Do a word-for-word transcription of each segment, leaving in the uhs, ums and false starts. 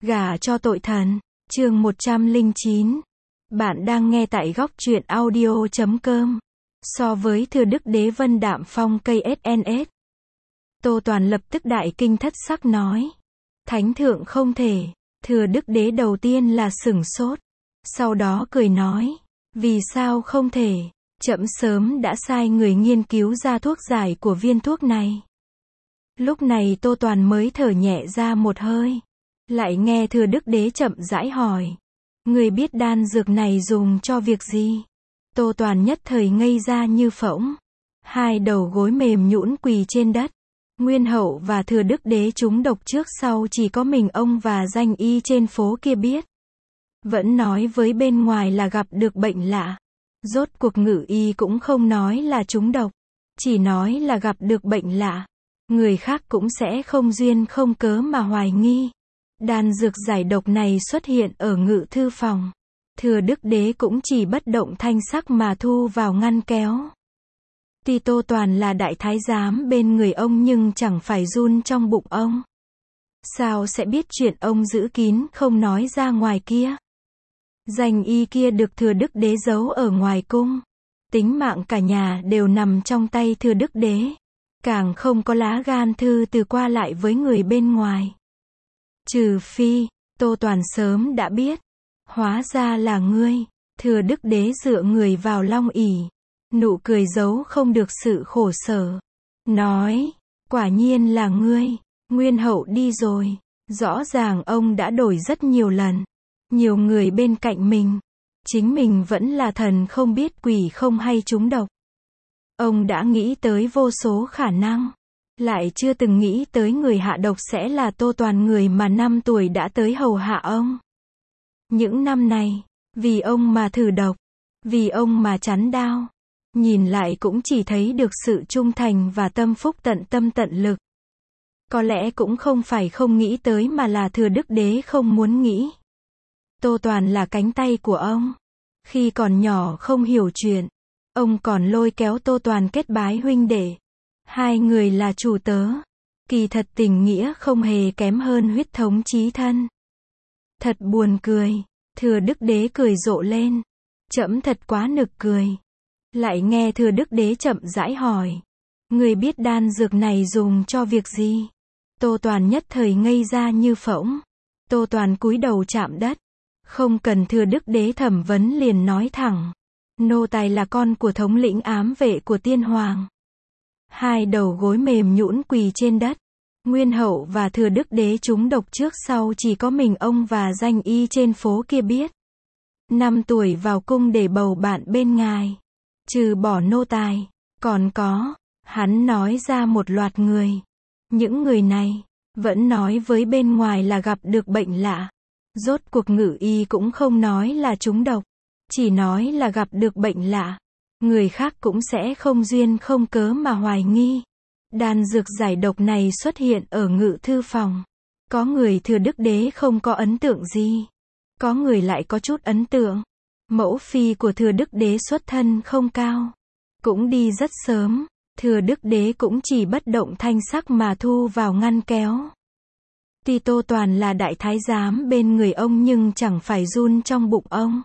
Gả cho tội thần. Chương một trăm lẻ chín. Bạn đang nghe tại góc truyện audio chấm com. So với Thừa Đức Đế Vân Đạm Phong cây ét en ét. Tô Toàn lập tức đại kinh thất sắc nói. Thánh thượng không thể. Thừa Đức Đế đầu tiên là sửng sốt. Sau đó cười nói. Vì sao không thể? Trẫm sớm đã sai người nghiên cứu ra thuốc giải của viên thuốc này. Lúc này Tô Toàn mới thở nhẹ ra một hơi. Lại nghe Thừa Đức Đế chậm rãi hỏi. Người biết đan dược này dùng cho việc gì? Tô Toàn nhất thời ngây ra như phỗng. Hai đầu gối mềm nhũn quỳ trên đất. Nguyên Hậu và Thừa Đức Đế trúng độc trước sau chỉ có mình ông và danh y trên phố kia biết. Vẫn nói với bên ngoài là gặp được bệnh lạ. Rốt cuộc ngự y cũng không nói là trúng độc. Chỉ nói là gặp được bệnh lạ. Người khác cũng sẽ không duyên không cớ mà hoài nghi. Đan dược giải độc này xuất hiện ở ngự thư phòng. Thừa Đức Đế cũng chỉ bất động thanh sắc mà thu vào ngăn kéo. Tuy Tô Toàn là đại thái giám bên người ông nhưng chẳng phải run trong bụng ông. Sao sẽ biết chuyện ông giữ kín không nói ra ngoài kia? Danh y kia được Thừa Đức Đế giấu ở ngoài cung. Tính mạng cả nhà đều nằm trong tay Thừa Đức Đế. Càng không có lá gan thư từ qua lại với người bên ngoài. Trừ phi, Tô Toàn sớm đã biết. Hóa ra là ngươi. Thừa Đức Đế dựa người vào long ỷ. Nụ cười giấu không được sự khổ sở. Nói, quả nhiên là ngươi. Nguyên Hậu đi rồi. Rõ ràng ông đã đổi rất nhiều lần. Nhiều người bên cạnh mình. Chính mình vẫn là thần không biết quỷ không hay trúng độc. Ông đã nghĩ tới vô số khả năng. Lại chưa từng nghĩ tới người hạ độc sẽ là Tô Toàn, người mà năm tuổi đã tới hầu hạ ông. Những năm này, vì ông mà thử độc. Vì ông mà chắn đao. Nhìn lại cũng chỉ thấy được sự trung thành và tâm phúc tận tâm tận lực. Có lẽ cũng không phải không nghĩ tới mà là Thừa Đức Đế không muốn nghĩ. Tô Toàn là cánh tay của ông. Khi còn nhỏ không hiểu chuyện, ông còn lôi kéo Tô Toàn kết bái huynh đệ. Hai người là chủ tớ. Kỳ thật tình nghĩa không hề kém hơn huyết thống chí thân. Thật buồn cười. Thừa Đức Đế cười rộ lên. Trẫm thật quá nực cười. Lại nghe Thừa Đức Đế chậm rãi hỏi. Người biết đan dược này dùng cho việc gì? Tô Toàn nhất thời ngây ra như phỗng. Tô Toàn cúi đầu chạm đất. Không cần Thừa Đức Đế thẩm vấn liền nói thẳng. Nô tài là con của thống lĩnh ám vệ của tiên hoàng. Hai đầu gối mềm nhũn quỳ trên đất. Nguyên Hậu và Thừa Đức Đế trúng độc trước sau chỉ có mình ông và danh y trên phố kia biết. Năm tuổi vào cung để bầu bạn bên ngài. Trừ bỏ nô tài, còn có, hắn nói ra một loạt người. Những người này, vẫn nói với bên ngoài là gặp được bệnh lạ. Rốt cuộc ngự y cũng không nói là trúng độc. Chỉ nói là gặp được bệnh lạ. Người khác cũng sẽ không duyên không cớ mà hoài nghi. Đan dược giải độc này xuất hiện ở ngự thư phòng. Có người Thừa Đức Đế không có ấn tượng gì. Có người lại có chút ấn tượng. Mẫu phi của Thừa Đức Đế xuất thân không cao. Cũng đi rất sớm. Thừa Đức Đế cũng chỉ bất động thanh sắc mà thu vào ngăn kéo. Tuy Tô Toàn là đại thái giám bên người ông nhưng chẳng phải run trong bụng ông.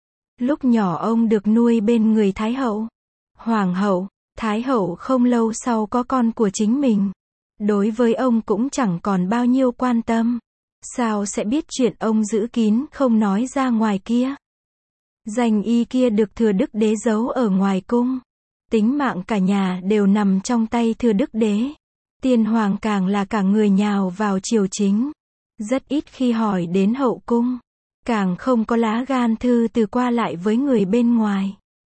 Lúc nhỏ ông được nuôi bên người Thái Hậu, Hoàng Hậu, Thái Hậu không lâu sau có con của chính mình. Đối với ông cũng chẳng còn bao nhiêu quan tâm. Sao sẽ biết chuyện ông giữ kín không nói ra ngoài kia? Danh y kia được Thừa Đức Đế giấu ở ngoài cung. Tính mạng cả nhà đều nằm trong tay Thừa Đức Đế. Tiên hoàng càng là cả người nhào vào triều chính. Rất ít khi hỏi đến hậu cung. Càng không có lá gan thư từ qua lại với người bên ngoài.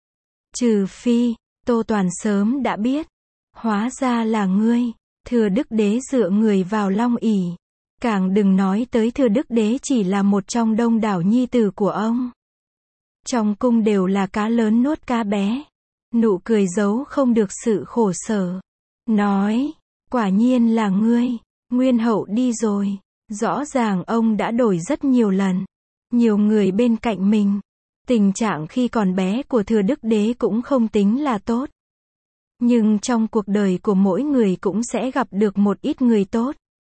Trừ phi, Tô Toàn sớm đã biết. Hóa ra là ngươi. Thừa Đức Đế dựa người vào long ỷ. Càng đừng nói tới Thừa Đức Đế chỉ là một trong đông đảo nhi tử của ông. Trong cung đều là cá lớn nuốt cá bé. Nụ cười giấu không được sự khổ sở. Nói, quả nhiên là ngươi. Nguyên Hậu đi rồi. Rõ ràng ông đã đổi rất nhiều lần. Nhiều người bên cạnh mình. Tình trạng khi còn bé của Thừa Đức Đế cũng không tính là tốt. Nhưng trong cuộc đời của mỗi người cũng sẽ gặp được một ít người tốt.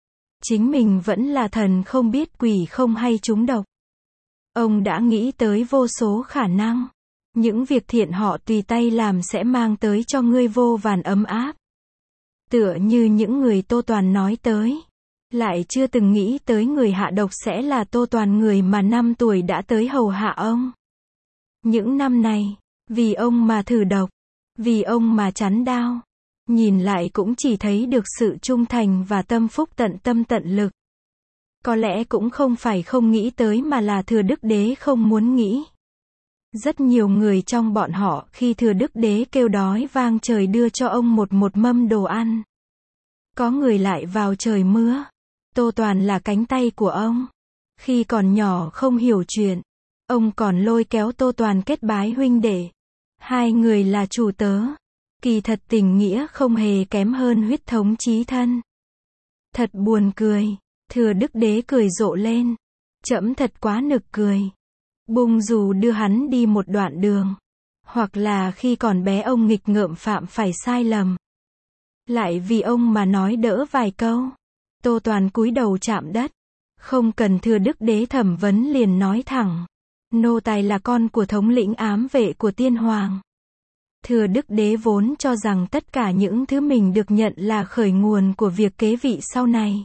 chính mình vẫn là thần không biết quỷ không hay trúng độc. Ông đã nghĩ tới vô số khả năng. Những việc thiện họ tùy tay làm sẽ mang tới cho ngươi vô vàn ấm áp. Tựa như những người Tô Toàn nói tới. Lại chưa từng nghĩ tới người hạ độc sẽ là Tô Toàn, người mà năm tuổi đã tới hầu hạ ông. Những năm này, vì ông mà thử độc, vì ông mà chắn đao. Nhìn lại cũng chỉ thấy được sự trung thành và tâm phúc tận tâm tận lực. Có lẽ cũng không phải không nghĩ tới mà là Thừa Đức Đế không muốn nghĩ. Rất nhiều người trong bọn họ khi Thừa Đức Đế kêu đói vang trời đưa cho ông một một mâm đồ ăn. Có người lại vào trời mưa. Tô Toàn là cánh tay của ông. Khi còn nhỏ không hiểu chuyện, ông còn lôi kéo Tô Toàn kết bái huynh đệ. Hai người là chủ tớ. Kỳ thật tình nghĩa không hề kém hơn huyết thống chí thân. Thật buồn cười. Thừa Đức Đế cười rộ lên. Trẫm thật quá nực cười. Bung dù đưa hắn đi một đoạn đường. Hoặc là khi còn bé ông nghịch ngợm phạm phải sai lầm. Lại vì ông mà nói đỡ vài câu. Tô Toàn cúi đầu chạm đất. Không cần Thừa Đức Đế thẩm vấn liền nói thẳng. Nô tài là con của thống lĩnh ám vệ của tiên hoàng. Thừa Đức Đế vốn cho rằng tất cả những thứ mình được nhận là khởi nguồn của việc kế vị sau này.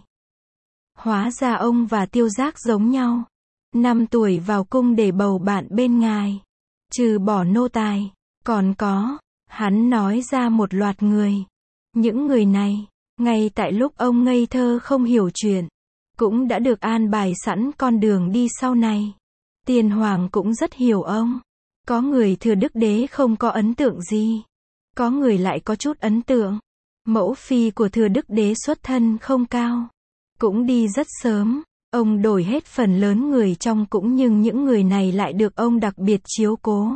Hóa ra ông và Tiêu Giác giống nhau. Năm tuổi vào cung để bầu bạn bên ngài. Trừ bỏ nô tài, còn có, hắn nói ra một loạt người. Những người này, ngay tại lúc ông ngây thơ không hiểu chuyện, cũng đã được an bài sẵn con đường đi sau này. Tiên hoàng cũng rất hiểu ông. Có người Thừa Đức Đế không có ấn tượng gì. Có người lại có chút ấn tượng. Mẫu phi của Thừa Đức Đế xuất thân không cao. Cũng đi rất sớm. Ông đổi hết phần lớn người trong cũng, nhưng những người này lại được ông đặc biệt chiếu cố.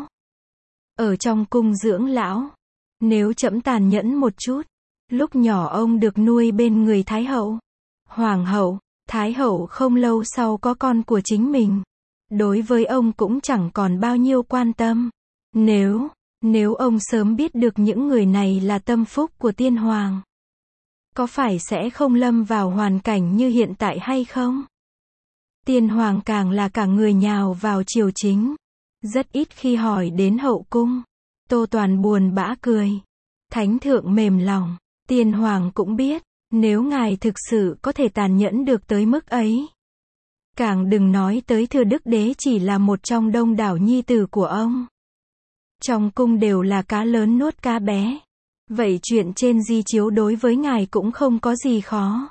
Ở trong cung dưỡng lão. Nếu trẫm tàn nhẫn một chút. Lúc nhỏ ông được nuôi bên người Thái hậu, Hoàng hậu. Thái hậu không lâu sau có con của chính mình. Đối với ông cũng chẳng còn bao nhiêu quan tâm. Nếu, nếu ông sớm biết được những người này là tâm phúc của tiên hoàng, có phải sẽ không lâm vào hoàn cảnh như hiện tại hay không? Tiên hoàng càng là cả người nhào vào triều chính. Rất ít khi hỏi đến hậu cung. Tô Toàn buồn bã cười. Thánh thượng mềm lòng. Tiên hoàng cũng biết, nếu ngài thực sự có thể tàn nhẫn được tới mức ấy. Càng đừng nói tới Thừa Đức Đế chỉ là một trong đông đảo nhi tử của ông. Trong cung đều là cá lớn nuốt cá bé. Vậy chuyện trên di chiếu đối với ngài cũng không có gì khó.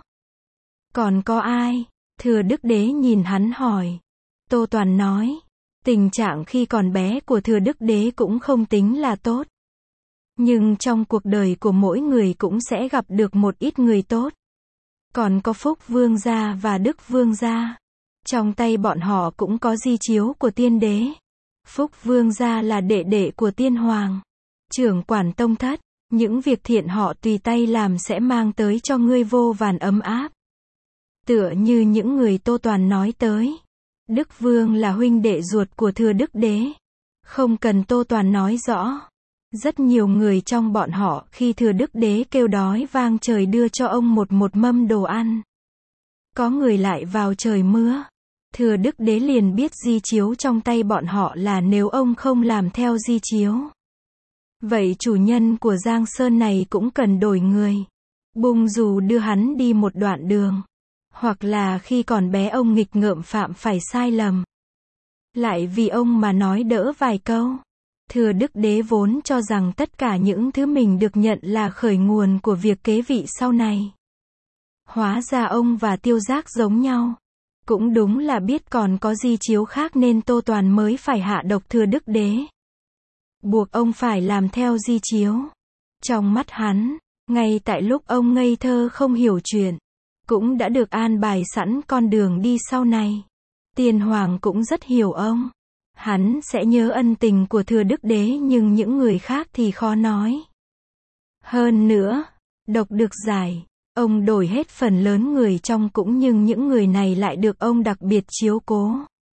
Còn có ai? Thừa Đức Đế nhìn hắn hỏi. Tô Toàn nói. Tình trạng khi còn bé của Thừa Đức Đế cũng không tính là tốt. Nhưng trong cuộc đời của mỗi người cũng sẽ gặp được một ít người tốt. Còn có Phúc Vương gia và Đức Vương gia. Trong tay bọn họ cũng có di chiếu của tiên đế. Phúc Vương gia là đệ đệ của tiên hoàng, trưởng quản tông thất. Những việc thiện họ tùy tay làm sẽ mang tới cho ngươi vô vàn ấm áp. Tựa như những người Tô Toàn nói tới. Đức Vương là huynh đệ ruột của Thừa Đức Đế. Không cần Tô Toàn nói rõ. Rất nhiều người trong bọn họ khi Thừa Đức Đế kêu đói vang trời đưa cho ông một một mâm đồ ăn. Có người lại vào trời mưa. Thừa Đức Đế liền biết di chiếu trong tay bọn họ là nếu ông không làm theo di chiếu. Vậy chủ nhân của Giang Sơn này cũng cần đổi người. Bung dù đưa hắn đi một đoạn đường. Hoặc là khi còn bé ông nghịch ngợm phạm phải sai lầm. Lại vì ông mà nói đỡ vài câu. Thừa Đức Đế vốn cho rằng tất cả những thứ mình được nhận là khởi nguồn của việc kế vị sau này. Hóa ra ông và Tiêu Giác giống nhau. Cũng đúng là biết còn có di chiếu khác nên Tô Toàn mới phải hạ độc Thừa Đức Đế. Buộc ông phải làm theo di chiếu. Trong mắt hắn, ngay tại lúc ông ngây thơ không hiểu chuyện, cũng đã được an bài sẵn con đường đi sau này. Tiên hoàng cũng rất hiểu ông. Hắn sẽ nhớ ân tình của Thừa Đức Đế, nhưng những người khác thì khó nói. Hơn nữa, độc được giải, ông đổi hết phần lớn người trong cũng, nhưng những người này lại được ông đặc biệt chiếu cố.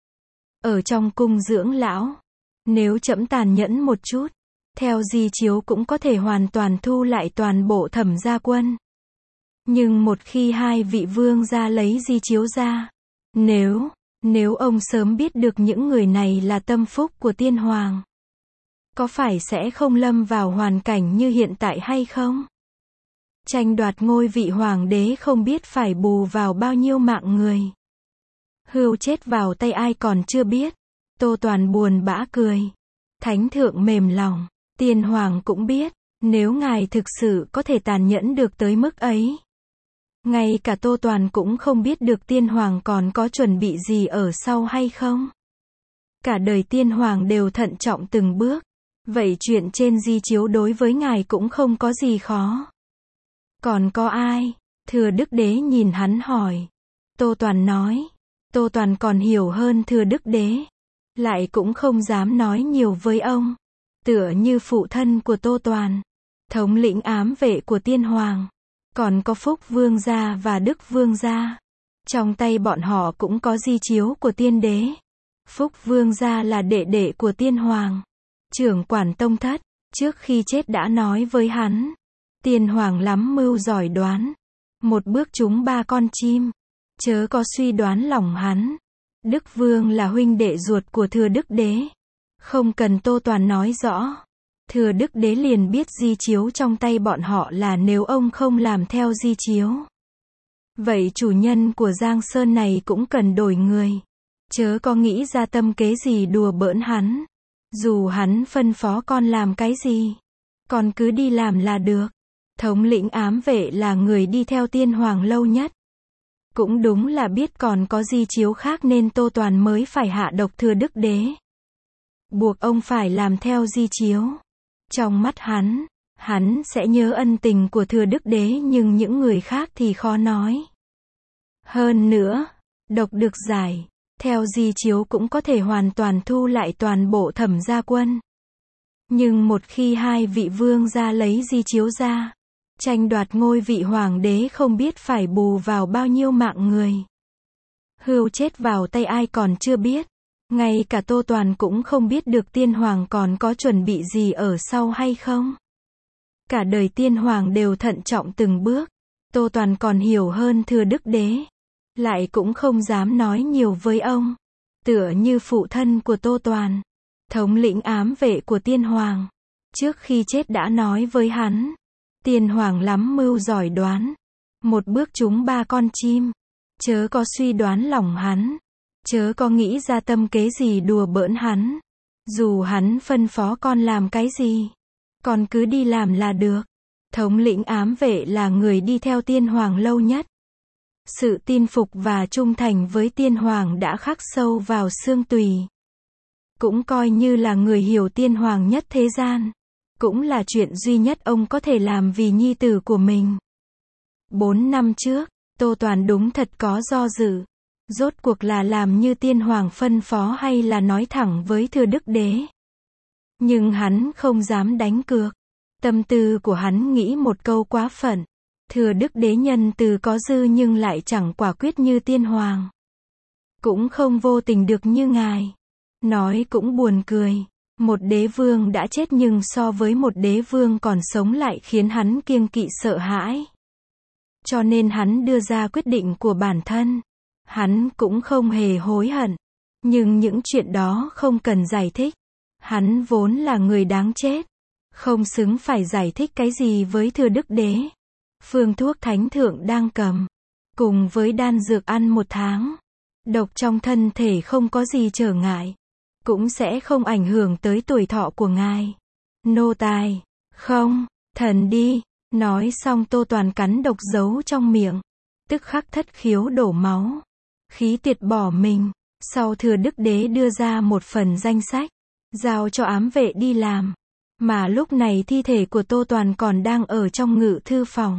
Ở trong cung dưỡng lão, nếu trẫm tàn nhẫn một chút, theo di chiếu cũng có thể hoàn toàn thu lại toàn bộ Thẩm gia quân. Nhưng một khi hai vị vương gia lấy di chiếu ra, nếu, nếu ông sớm biết được những người này là tâm phúc của tiên hoàng, có phải sẽ không lâm vào hoàn cảnh như hiện tại hay không? Tranh đoạt ngôi vị hoàng đế không biết phải bù vào bao nhiêu mạng người. Hươu chết vào tay ai còn chưa biết. Tô Toàn buồn bã cười. Thánh thượng mềm lòng. Tiên hoàng cũng biết, nếu ngài thực sự có thể tàn nhẫn được tới mức ấy. Ngay cả Tô Toàn cũng không biết được tiên hoàng còn có chuẩn bị gì ở sau hay không. Cả đời tiên hoàng đều thận trọng từng bước. Vậy chuyện trên di chiếu đối với ngài cũng không có gì khó. Còn có ai? Thừa Đức Đế nhìn hắn hỏi. Tô Toàn nói. Tô Toàn còn hiểu hơn Thừa Đức Đế. Lại cũng không dám nói nhiều với ông. Tựa như phụ thân của Tô Toàn. Thống lĩnh ám vệ của tiên hoàng. Còn có Phúc Vương gia và Đức Vương gia. Trong tay bọn họ cũng có di chiếu của tiên đế. Phúc Vương gia là đệ đệ của tiên hoàng. Trưởng quản tông thất. Trước khi chết đã nói với hắn. Tiên hoàng lắm mưu giỏi đoán. Một bước trúng ba con chim. Chớ có suy đoán lòng hắn. Đức Vương là huynh đệ ruột của Thừa Đức Đế. Không cần Tô Toàn nói rõ. Thừa Đức Đế liền biết di chiếu trong tay bọn họ là nếu ông không làm theo di chiếu. Vậy chủ nhân của Giang Sơn này cũng cần đổi người. Chớ có nghĩ ra tâm kế gì đùa bỡn hắn. Dù hắn phân phó con làm cái gì, con cứ đi làm là được. Thống lĩnh ám vệ là người đi theo tiên hoàng lâu nhất. Cũng đúng là biết còn có di chiếu khác nên Tô Toàn mới phải hạ độc Thừa Đức Đế. Buộc ông phải làm theo di chiếu. Trong mắt hắn, hắn sẽ nhớ ân tình của Thừa Đức Đế nhưng những người khác thì khó nói. Hơn nữa, độc được giải, theo di chiếu cũng có thể hoàn toàn thu lại toàn bộ Thẩm gia quân. Nhưng một khi hai vị vương gia lấy di chiếu ra, tranh đoạt ngôi vị hoàng đế không biết phải bù vào bao nhiêu mạng người. Hươu chết vào tay ai còn chưa biết. Ngay cả Tô Toàn cũng không biết được tiên hoàng còn có chuẩn bị gì ở sau hay không. Cả đời tiên hoàng đều thận trọng từng bước. Tô Toàn còn hiểu hơn Thừa Đức Đế. Lại cũng không dám nói nhiều với ông. Tựa như phụ thân của Tô Toàn. Thống lĩnh ám vệ của tiên hoàng. Trước khi chết đã nói với hắn. Tiên hoàng lắm mưu giỏi đoán. Một bước trúng ba con chim. Chớ có suy đoán lòng hắn. Chớ có nghĩ ra tâm kế gì đùa bỡn hắn. Dù hắn phân phó con làm cái gì, con cứ đi làm là được. Thống lĩnh ám vệ là người đi theo tiên hoàng lâu nhất. Sự tin phục và trung thành với tiên hoàng đã khắc sâu vào xương tùy. Cũng coi như là người hiểu tiên hoàng nhất thế gian. Cũng là chuyện duy nhất ông có thể làm vì nhi tử của mình. Bốn năm trước, Tô Toàn đúng thật có do dự. Rốt cuộc là làm như tiên hoàng phân phó hay là nói thẳng với Thừa Đức Đế. Nhưng hắn không dám đánh cược. Tâm tư của hắn nghĩ một câu quá phận. Thừa Đức Đế nhân từ có dư nhưng lại chẳng quả quyết như tiên hoàng. Cũng không vô tình được như ngài. Nói cũng buồn cười. Một đế vương đã chết nhưng so với một đế vương còn sống lại khiến hắn kiêng kỵ sợ hãi. Cho nên hắn đưa ra quyết định của bản thân. Hắn cũng không hề hối hận. Nhưng những chuyện đó không cần giải thích. Hắn vốn là người đáng chết. Không xứng phải giải thích cái gì với Thừa Đức Đế. Phương thuốc thánh thượng đang cầm. Cùng với đan dược ăn một tháng. Độc trong thân thể không có gì trở ngại. Cũng sẽ không ảnh hưởng tới tuổi thọ của ngài. Nô tài. Không. Thần đi. Nói xong Tô Toàn cắn độc giấu trong miệng. Tức khắc thất khiếu đổ máu. Khí tiệt bỏ mình. Sau Thừa Đức Đế đưa ra một phần danh sách. Giao cho ám vệ đi làm. Mà lúc này thi thể của Tô Toàn còn đang ở trong ngự thư phòng.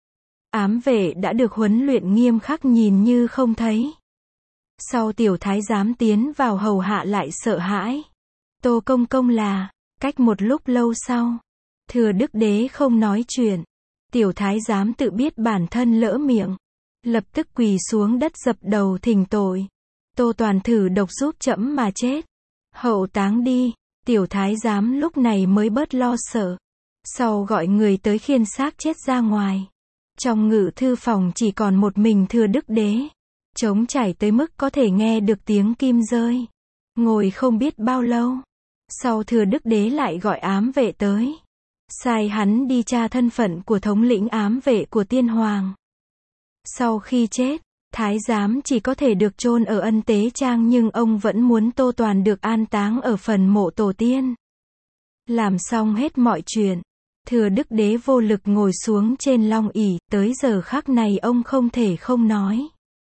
Ám vệ đã được huấn luyện nghiêm khắc nhìn như không thấy. Sau tiểu thái giám tiến vào hầu hạ lại sợ hãi. Tô công công là, cách một lúc lâu sau. Thừa Đức Đế không nói chuyện. Tiểu thái giám tự biết bản thân lỡ miệng. Lập tức quỳ xuống đất dập đầu thỉnh tội. Tô Toàn thử độc giúp trẫm mà chết. Hậu táng đi. Tiểu thái giám lúc này mới bớt lo sợ. Sau gọi người tới khiêng xác chết ra ngoài. Trong ngự thư phòng chỉ còn một mình Thừa Đức Đế. Trống trải tới mức có thể nghe được tiếng kim rơi. Ngồi không biết bao lâu. Sau Thừa Đức Đế lại gọi ám vệ tới. Sai hắn đi tra thân phận của thống lĩnh ám vệ của tiên hoàng. Sau khi chết, thái giám chỉ có thể được chôn ở Ân Tế Trang, nhưng ông vẫn muốn Tô Toàn được an táng ở phần mộ tổ tiên. Làm xong hết mọi chuyện, Thừa Đức Đế vô lực ngồi xuống trên long ỷ, tới giờ khắc này ông không thể không nói.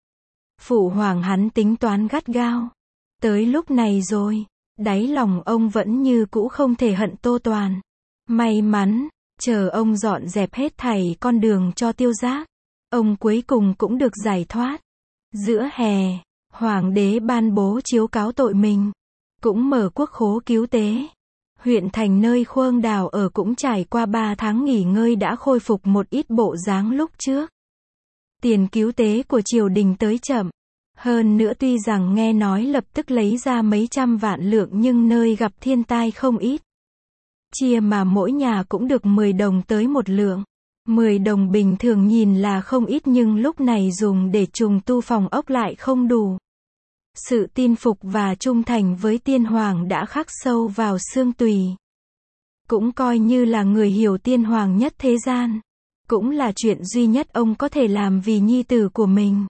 Phụ hoàng hắn tính toán gắt gao. Tới lúc này rồi, đáy lòng ông vẫn như cũ không thể hận Tô Toàn. May mắn, chờ ông dọn dẹp hết thảy con đường cho Tiêu Giác, ông cuối cùng cũng được giải thoát. Giữa hè, hoàng đế ban bố chiếu cáo tội mình, cũng mở quốc khố cứu tế. Huyện thành nơi Khương Đào ở cũng trải qua ba tháng nghỉ ngơi đã khôi phục một ít bộ dáng lúc trước. Tiền cứu tế của triều đình tới chậm. Hơn nữa tuy rằng nghe nói lập tức lấy ra mấy trăm vạn lượng, nhưng nơi gặp thiên tai không ít. Chia mà mỗi nhà cũng được mười đồng tới một lượng. mười đồng bình thường nhìn là không ít, nhưng lúc này dùng để trùng tu phòng ốc lại không đủ. Sự tin phục và trung thành với tiên hoàng đã khắc sâu vào xương tùy. Cũng coi như là người hiểu tiên hoàng nhất thế gian. Cũng là chuyện duy nhất ông có thể làm vì nhi tử của mình.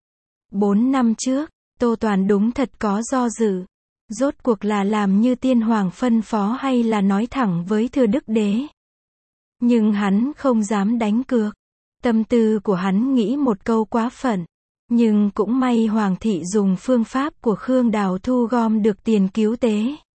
Bốn năm trước, Tô Toàn đúng thật có do dự. Rốt cuộc là làm như tiên hoàng phân phó hay là nói thẳng với Thừa Đức Đế. Nhưng hắn không dám đánh cược. Tâm tư của hắn nghĩ một câu quá phận. Nhưng cũng may hoàng thị dùng phương pháp của Khương Đào thu gom được tiền cứu tế.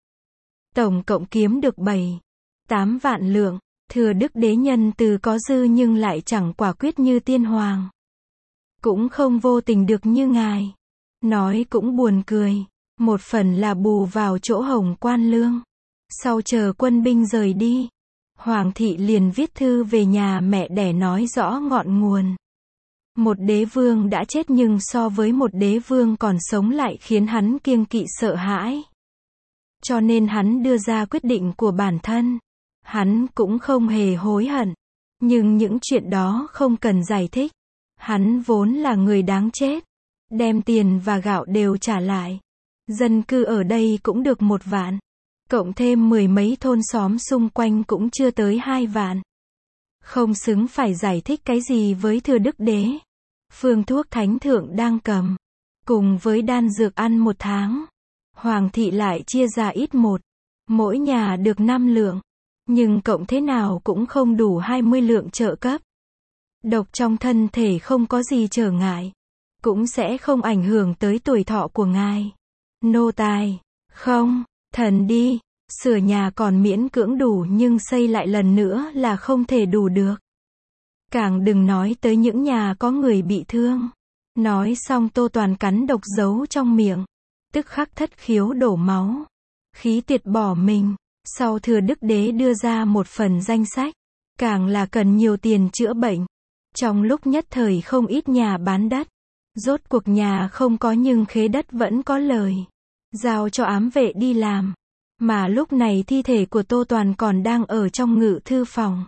Tổng cộng kiếm được bảy, tám vạn lượng. Thừa Đức Đế nhân từ có dư nhưng lại chẳng quả quyết như tiên hoàng. Cũng không vô tình được như ngài. Nói cũng buồn cười. Một phần là bù vào chỗ hồng quan lương. Sau chờ quân binh rời đi, hoàng thị liền viết thư về nhà mẹ đẻ nói rõ ngọn nguồn. Một đế vương đã chết nhưng so với một đế vương còn sống lại khiến hắn kiêng kỵ sợ hãi. Cho nên hắn đưa ra quyết định của bản thân. Hắn cũng không hề hối hận. Nhưng những chuyện đó không cần giải thích. Hắn vốn là người đáng chết. Đem tiền và gạo đều trả lại. Dân cư ở đây cũng được một vạn. Cộng thêm mười mấy thôn xóm xung quanh cũng chưa tới hai vạn. Không xứng phải giải thích cái gì với Thừa Đức Đế. Phương thuốc thánh thượng đang cầm. Cùng với đan dược ăn một tháng. Hoàng thị lại chia ra ít một. Mỗi nhà được năm lượng. Nhưng cộng thế nào cũng không đủ hai mươi lượng trợ cấp. Độc trong thân thể không có gì trở ngại. Cũng sẽ không ảnh hưởng tới tuổi thọ của ngài. Nô tài, không, thần đi, sửa nhà còn miễn cưỡng đủ nhưng xây lại lần nữa là không thể đủ được. Càng đừng nói tới những nhà có người bị thương. Nói xong Tô Toàn cắn độc giấu trong miệng. Tức khắc thất khiếu đổ máu. Khí tuyệt bỏ mình. Sau Thừa Đức Đế đưa ra một phần danh sách. Càng là cần nhiều tiền chữa bệnh. Trong lúc nhất thời không ít nhà bán đất. Rốt cuộc nhà không có nhưng khế đất vẫn có lời. Giao cho ám vệ đi làm. Mà lúc này thi thể của Tô Toàn còn đang ở trong ngự thư phòng.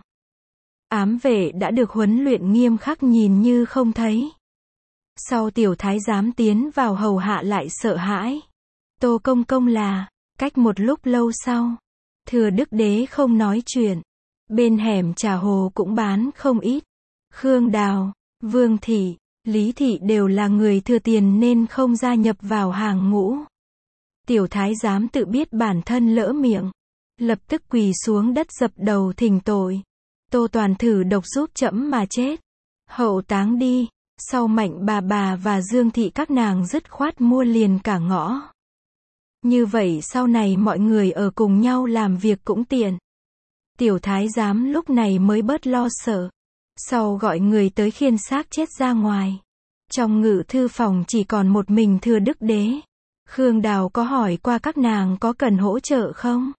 Ám vệ đã được huấn luyện nghiêm khắc nhìn như không thấy. Sau tiểu thái giám tiến vào hầu hạ lại sợ hãi. Tô công công là, cách một lúc lâu sau. Thừa Đức Đế không nói chuyện. Bên hẻm trà hồ cũng bán không ít. Khương Đào, Vương Thị, Lý Thị đều là người thừa tiền nên không gia nhập vào hàng ngũ. Tiểu thái giám tự biết bản thân lỡ miệng. Lập tức quỳ xuống đất dập đầu thỉnh tội. Tô Toàn thử độc giúp trẫm mà chết. Hậu táng đi. Sau Mạnh bà bà và Dương Thị các nàng dứt khoát mua liền cả ngõ. Như vậy sau này mọi người ở cùng nhau làm việc cũng tiện. Tiểu thái giám lúc này mới bớt lo sợ. Sau gọi người tới khiêng xác chết ra ngoài. Trong ngự thư phòng chỉ còn một mình Thừa Đức Đế. Khương Đào có hỏi qua các nàng có cần hỗ trợ không?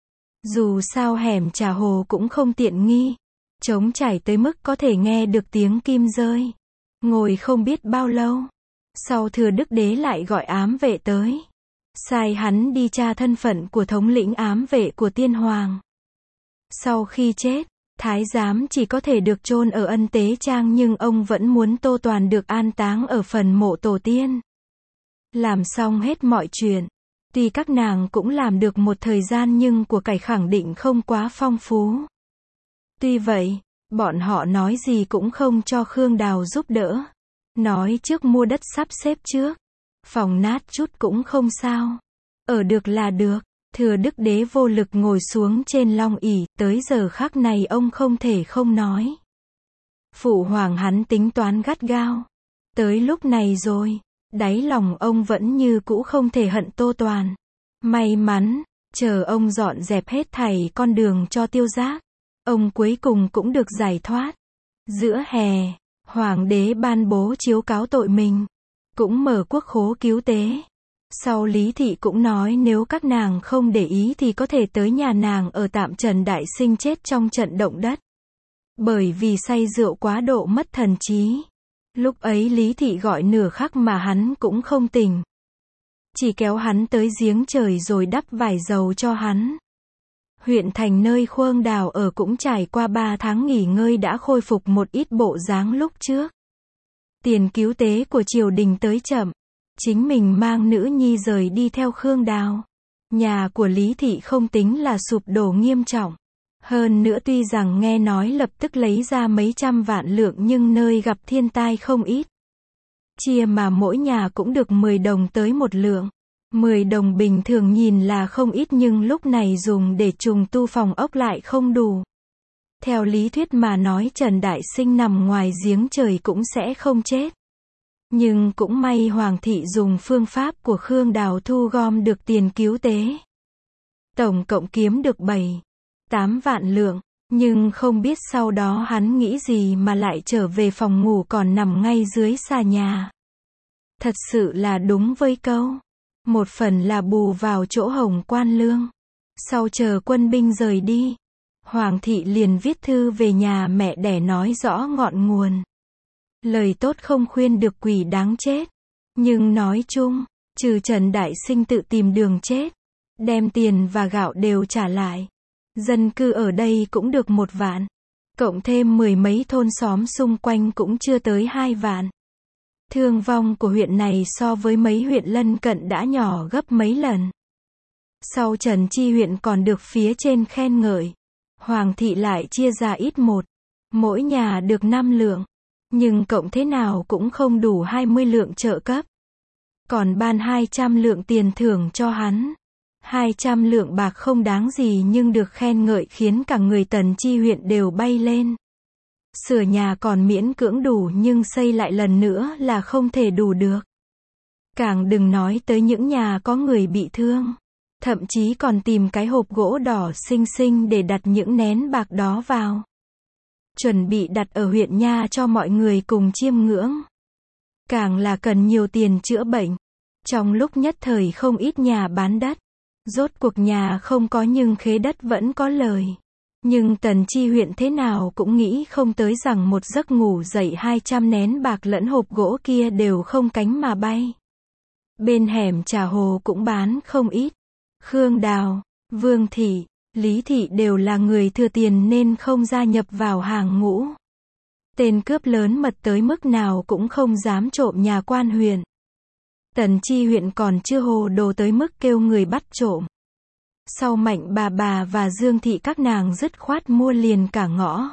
Dù sao hẻm trà hồ cũng không tiện nghi. Trống trải tới mức có thể nghe được tiếng kim rơi. Ngồi không biết bao lâu. Sau Thừa Đức Đế lại gọi ám vệ tới. Sai hắn đi tra thân phận của thống lĩnh ám vệ của tiên hoàng. Sau khi chết, Thái giám chỉ có thể được chôn ở Ân Tế Trang nhưng ông vẫn muốn Tô Toàn được an táng ở phần mộ tổ tiên. Làm xong hết mọi chuyện. Tuy các nàng cũng làm được một thời gian nhưng của cải khẳng định không quá phong phú. Tuy vậy, bọn họ nói gì cũng không cho Khương Đào giúp đỡ. Nói trước mua đất sắp xếp trước. Phòng nát chút cũng không sao. Ở được là được. Thừa Đức Đế vô lực ngồi xuống trên long ỷ, tới giờ khắc này ông không thể không nói. Phụ hoàng hắn tính toán gắt gao. Tới lúc này rồi, đáy lòng ông vẫn như cũ không thể hận Tô Toàn. May mắn, chờ ông dọn dẹp hết thảy con đường cho Tiêu Giác, ông cuối cùng cũng được giải thoát. Giữa hè, hoàng đế ban bố chiếu cáo tội mình, cũng mở quốc khố cứu tế. Sau Lý Thị cũng nói nếu các nàng không để ý thì có thể tới nhà nàng ở tạm. Trần Đại Sinh chết trong trận động đất. Bởi vì say rượu quá độ mất thần trí. Lúc ấy Lý Thị gọi nửa khắc mà hắn cũng không tỉnh. Chỉ kéo hắn tới giếng trời rồi đắp vải dầu cho hắn. Huyện thành nơi Khương Đào ở cũng trải qua ba tháng nghỉ ngơi đã khôi phục một ít bộ dáng lúc trước. Tiền cứu tế của triều đình tới chậm. Chính mình mang nữ nhi rời đi theo Khương Đào. Nhà của Lý Thị không tính là sụp đổ nghiêm trọng. Hơn nữa tuy rằng nghe nói lập tức lấy ra mấy trăm vạn lượng nhưng nơi gặp thiên tai không ít. Chia mà mỗi nhà cũng được mười đồng tới một lượng. mười đồng bình thường nhìn là không ít nhưng lúc này dùng để trùng tu phòng ốc lại không đủ. Theo lý thuyết mà nói Trần Đại Sinh nằm ngoài giếng trời cũng sẽ không chết. Nhưng cũng may Hoàng thị dùng phương pháp của Khương Đào thu gom được tiền cứu tế. Tổng cộng kiếm được bảy, tám vạn lượng, nhưng không biết sau đó hắn nghĩ gì mà lại trở về phòng ngủ còn nằm ngay dưới xà nhà. Thật sự là đúng với câu. Một phần là bù vào chỗ hồng quan lương. Sau chờ quân binh rời đi, Hoàng thị liền viết thư về nhà mẹ để nói rõ ngọn nguồn. Lời tốt không khuyên được quỷ đáng chết. Nhưng nói chung, trừ Trần Đại Sinh tự tìm đường chết, đem tiền và gạo đều trả lại. Dân cư ở đây cũng được một vạn. Cộng thêm mười mấy thôn xóm xung quanh cũng chưa tới hai vạn. Thương vong của huyện này so với mấy huyện lân cận đã nhỏ gấp mấy lần. Sau Trần Chi huyện còn được phía trên khen ngợi. Hoàng thị lại chia ra ít một. Mỗi nhà được năm lượng. Nhưng cộng thế nào cũng không đủ hai mươi lượng trợ cấp. Còn ban hai trăm lượng tiền thưởng cho hắn. hai trăm lượng bạc không đáng gì nhưng được khen ngợi khiến cả người Tần Chi huyện đều bay lên. Sửa nhà còn miễn cưỡng đủ nhưng xây lại lần nữa là không thể đủ được. Càng đừng nói tới những nhà có người bị thương. Thậm chí còn tìm cái hộp gỗ đỏ xinh xinh để đặt những nén bạc đó vào. Chuẩn bị đặt ở huyện nha cho mọi người cùng chiêm ngưỡng. Càng là cần nhiều tiền chữa bệnh. Trong lúc nhất thời không ít nhà bán đất. Rốt cuộc nhà không có nhưng khế đất vẫn có lời. Nhưng Tần Chi huyện thế nào cũng nghĩ không tới rằng một giấc ngủ dậy hai trăm nén bạc lẫn hộp gỗ kia đều không cánh mà bay. Bên hẻm Trà Hồ cũng bán không ít. Khương Đào, Vương Thị, Lý Thị đều là người thừa tiền nên không gia nhập vào hàng ngũ. Tên cướp lớn mật tới mức nào cũng không dám trộm nhà quan huyện. Tần Chi huyện còn chưa hồ đồ tới mức kêu người bắt trộm. Sau Mạnh bà bà và Dương Thị các nàng dứt khoát mua liền cả ngõ.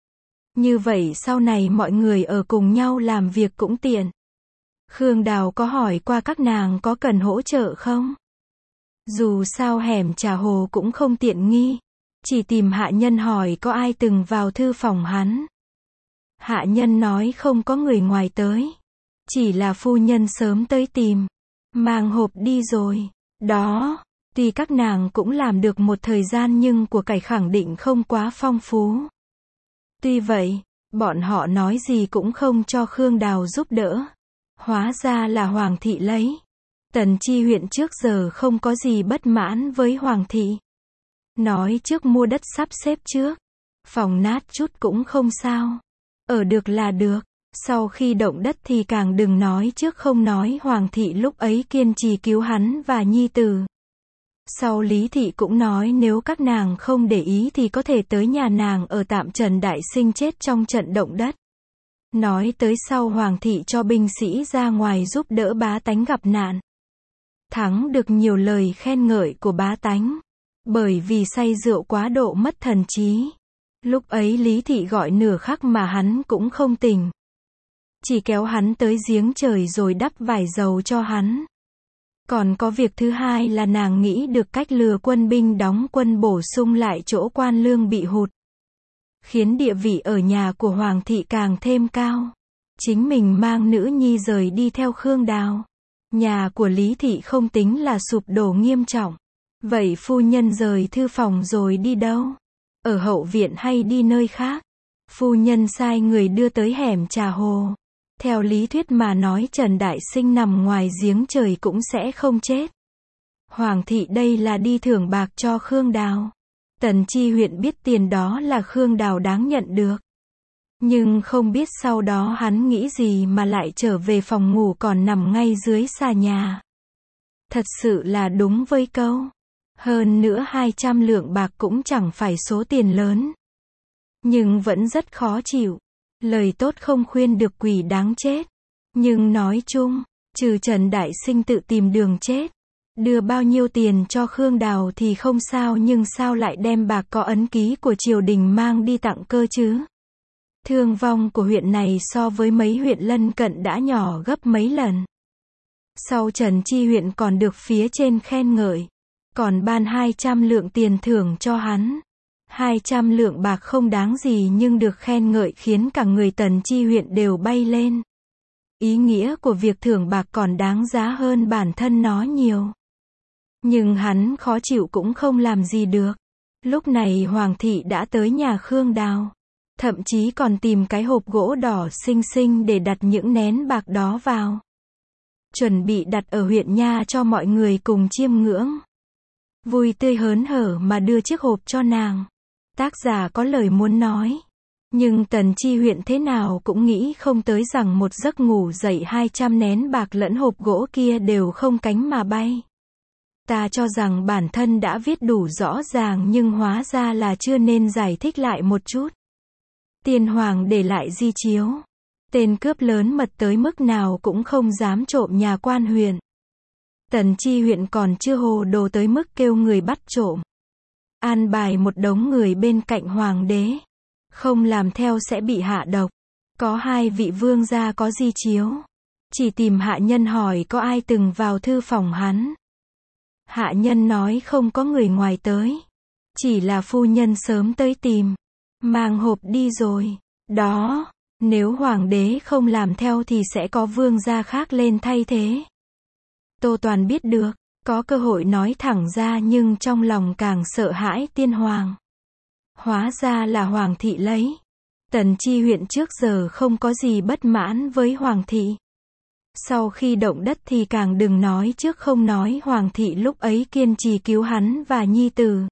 Như vậy sau này mọi người ở cùng nhau làm việc cũng tiện. Khương Đào có hỏi qua các nàng có cần hỗ trợ không? Dù sao hẻm Trà Hồ cũng không tiện nghi. Chỉ tìm hạ nhân hỏi có ai từng vào thư phòng hắn. Hạ nhân nói không có người ngoài tới. Chỉ là phu nhân sớm tới tìm. Mang hộp đi rồi. Đó, tuy các nàng cũng làm được một thời gian nhưng của cải khẳng định không quá phong phú. Tuy vậy, bọn họ nói gì cũng không cho Khương Đào giúp đỡ. Hóa ra là Hoàng thị lấy. Tần Chi huyện trước giờ không có gì bất mãn với Hoàng thị. Nói trước mua đất sắp xếp trước. Phòng nát chút cũng không sao. Ở được là được. Sau khi động đất thì càng đừng nói trước không nói Hoàng thị lúc ấy kiên trì cứu hắn và nhi tử. Sau Lý Thị cũng nói nếu các nàng không để ý thì có thể tới nhà nàng ở tạm. Trần Đại Sinh chết trong trận động đất. Nói tới sau Hoàng thị cho binh sĩ ra ngoài giúp đỡ bá tánh gặp nạn. Thắng được nhiều lời khen ngợi của bá tánh. Bởi vì say rượu quá độ mất thần trí. Lúc ấy Lý Thị gọi nửa khắc mà hắn cũng không tỉnh. Chỉ kéo hắn tới giếng trời rồi đắp vải dầu cho hắn. Còn có việc thứ hai là nàng nghĩ được cách lừa quân binh đóng quân bổ sung lại chỗ quan lương bị hụt. Khiến địa vị ở nhà của Hoàng thị càng thêm cao. Chính mình mang nữ nhi rời đi theo Khương Đào. Nhà của Lý Thị không tính là sụp đổ nghiêm trọng. Vậy phu nhân rời thư phòng rồi đi đâu? Ở hậu viện hay đi nơi khác? Phu nhân sai người đưa tới hẻm Trà Hồ. Theo lý thuyết mà nói Trần Đại Sinh nằm ngoài giếng trời cũng sẽ không chết. Hoàng thị đây là đi thưởng bạc cho Khương Đào. Tần Chi Huyện biết tiền đó là Khương Đào đáng nhận được. Nhưng không biết sau đó hắn nghĩ gì mà lại trở về phòng ngủ còn nằm ngay dưới xà nhà. Thật sự là đúng với câu. Hơn nữa hai trăm lượng bạc cũng chẳng phải số tiền lớn. Nhưng vẫn rất khó chịu. Lời tốt không khuyên được quỷ đáng chết. Nhưng nói chung, trừ Trần Đại Sinh tự tìm đường chết. Đưa bao nhiêu tiền cho Khương Đào thì không sao, nhưng sao lại đem bạc có ấn ký của triều đình mang đi tặng cơ chứ? Thương vong của huyện này so với mấy huyện lân cận đã nhỏ gấp mấy lần. Sau Trần Chi Huyện còn được phía trên khen ngợi. Còn ban hai trăm lượng tiền thưởng cho hắn. hai trăm lượng bạc không đáng gì nhưng được khen ngợi khiến cả người Tần Chi Huyện đều bay lên. Ý nghĩa của việc thưởng bạc còn đáng giá hơn bản thân nó nhiều. Nhưng hắn khó chịu cũng không làm gì được. Lúc này Hoàng thị đã tới nhà Khương Đào. Thậm chí còn tìm cái hộp gỗ đỏ xinh xinh để đặt những nén bạc đó vào. Chuẩn bị đặt ở huyện nha cho mọi người cùng chiêm ngưỡng. Vui tươi hớn hở mà đưa chiếc hộp cho nàng. Tác giả có lời muốn nói. Nhưng Tần Chi Huyện thế nào cũng nghĩ không tới rằng một giấc ngủ dậy hai trăm nén bạc lẫn hộp gỗ kia đều không cánh mà bay. Ta cho rằng bản thân đã viết đủ rõ ràng nhưng hóa ra là chưa nên giải thích lại một chút. Tiên hoàng để lại di chiếu. Tên cướp lớn mật tới mức nào cũng không dám trộm nhà quan huyện. Tần Chi Huyện còn chưa hồ đồ tới mức kêu người bắt trộm. An bài một đống người bên cạnh hoàng đế. Không làm theo sẽ bị hạ độc. Có hai vị vương gia có di chiếu. Chỉ tìm hạ nhân hỏi có ai từng vào thư phòng hắn. Hạ nhân nói không có người ngoài tới. Chỉ là phu nhân sớm tới tìm. Mang hộp đi rồi. Đó, nếu hoàng đế không làm theo thì sẽ có vương gia khác lên thay thế. Tô Toàn biết được, có cơ hội nói thẳng ra nhưng trong lòng càng sợ hãi tiên hoàng. Hóa ra là Hoàng thị lấy. Tần Chi Huyện trước giờ không có gì bất mãn với Hoàng thị. Sau khi động đất thì càng đừng nói trước không nói Hoàng thị lúc ấy kiên trì cứu hắn và nhi tử.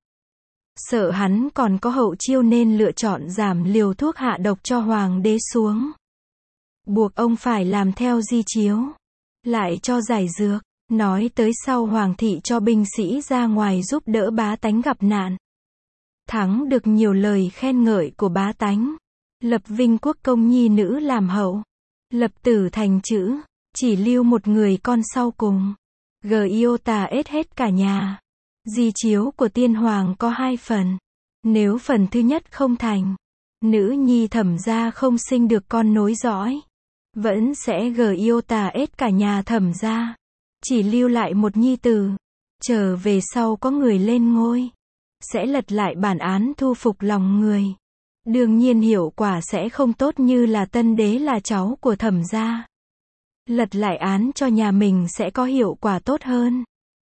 Sợ hắn còn có hậu chiêu nên lựa chọn giảm liều thuốc hạ độc cho Hoàng đế xuống. Buộc ông phải làm theo di chiếu. Lại cho giải dược. Nói tới sau Hoàng thị cho binh sĩ ra ngoài giúp đỡ bá tánh gặp nạn. Thắng được nhiều lời khen ngợi của bá tánh. Lập vinh quốc công nhi nữ làm hậu. Lập tử thành chữ. Chỉ lưu một người con sau cùng. Giota ết hết cả nhà. Di chiếu của tiên hoàng có hai phần. Nếu phần thứ nhất không thành, nữ nhi Thẩm gia không sinh được con nối dõi, vẫn sẽ Giota ết cả nhà Thẩm gia. Chỉ lưu lại một nhi tử. Trở về sau có người lên ngôi. Sẽ lật lại bản án thu phục lòng người. Đương nhiên hiệu quả sẽ không tốt như là tân đế là cháu của Thẩm gia. Lật lại án cho nhà mình sẽ có hiệu quả tốt hơn.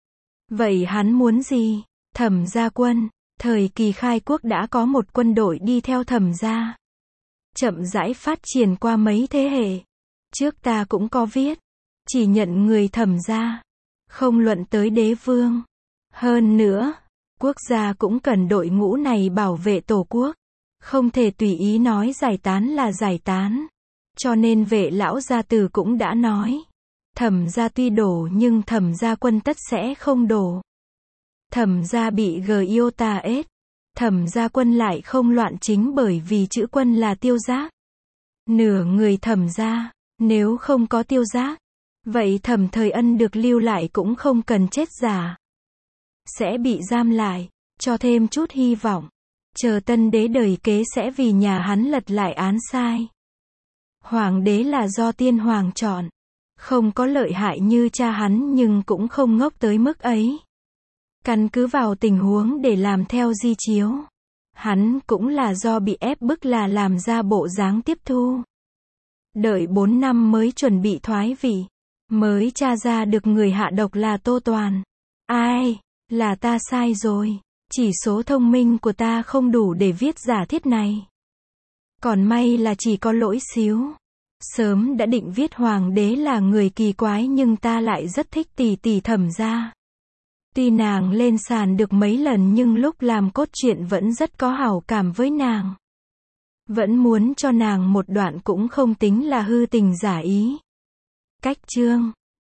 Vậy hắn muốn gì? Thẩm gia quân. Thời kỳ khai quốc đã có một quân đội đi theo Thẩm gia. Chậm rãi phát triển qua mấy thế hệ. Trước ta cũng có viết. Chỉ nhận người Thẩm gia. Không luận tới đế vương. Hơn nữa, quốc gia cũng cần đội ngũ này bảo vệ tổ quốc. Không thể tùy ý nói giải tán là giải tán. Cho nên Vệ lão gia tử cũng đã nói. Thẩm gia tuy đổ nhưng Thẩm gia quân tất sẽ không đổ. Thẩm gia bị Giota ết. Thẩm gia quân lại không loạn chính bởi vì chữ quân là Tiêu Giác. Nửa người Thẩm gia, nếu không có Tiêu Giác, vậy Thẩm Thời Ân được lưu lại cũng không cần chết giả. Sẽ bị giam lại, cho thêm chút hy vọng. Chờ tân đế đời kế sẽ vì nhà hắn lật lại án sai. Hoàng đế là do tiên hoàng chọn. Không có lợi hại như cha hắn nhưng cũng không ngốc tới mức ấy. Căn cứ vào tình huống để làm theo di chiếu. Hắn cũng là do bị ép bức là làm ra bộ dáng tiếp thu. Đợi bốn năm mới chuẩn bị thoái vị. Mới tra ra được người hạ độc là Tô Toàn. Ai, là ta sai rồi. Chỉ số thông minh của ta không đủ để viết giả thiết này. Còn may là chỉ có lỗi xíu. Sớm đã định viết hoàng đế là người kỳ quái nhưng ta lại rất thích tỷ tỷ Thẩm gia. Tuy nàng lên sàn được mấy lần nhưng lúc làm cốt truyện vẫn rất có hảo cảm với nàng. Vẫn muốn cho nàng một đoạn cũng không tính là hư tình giả ý. Cách chương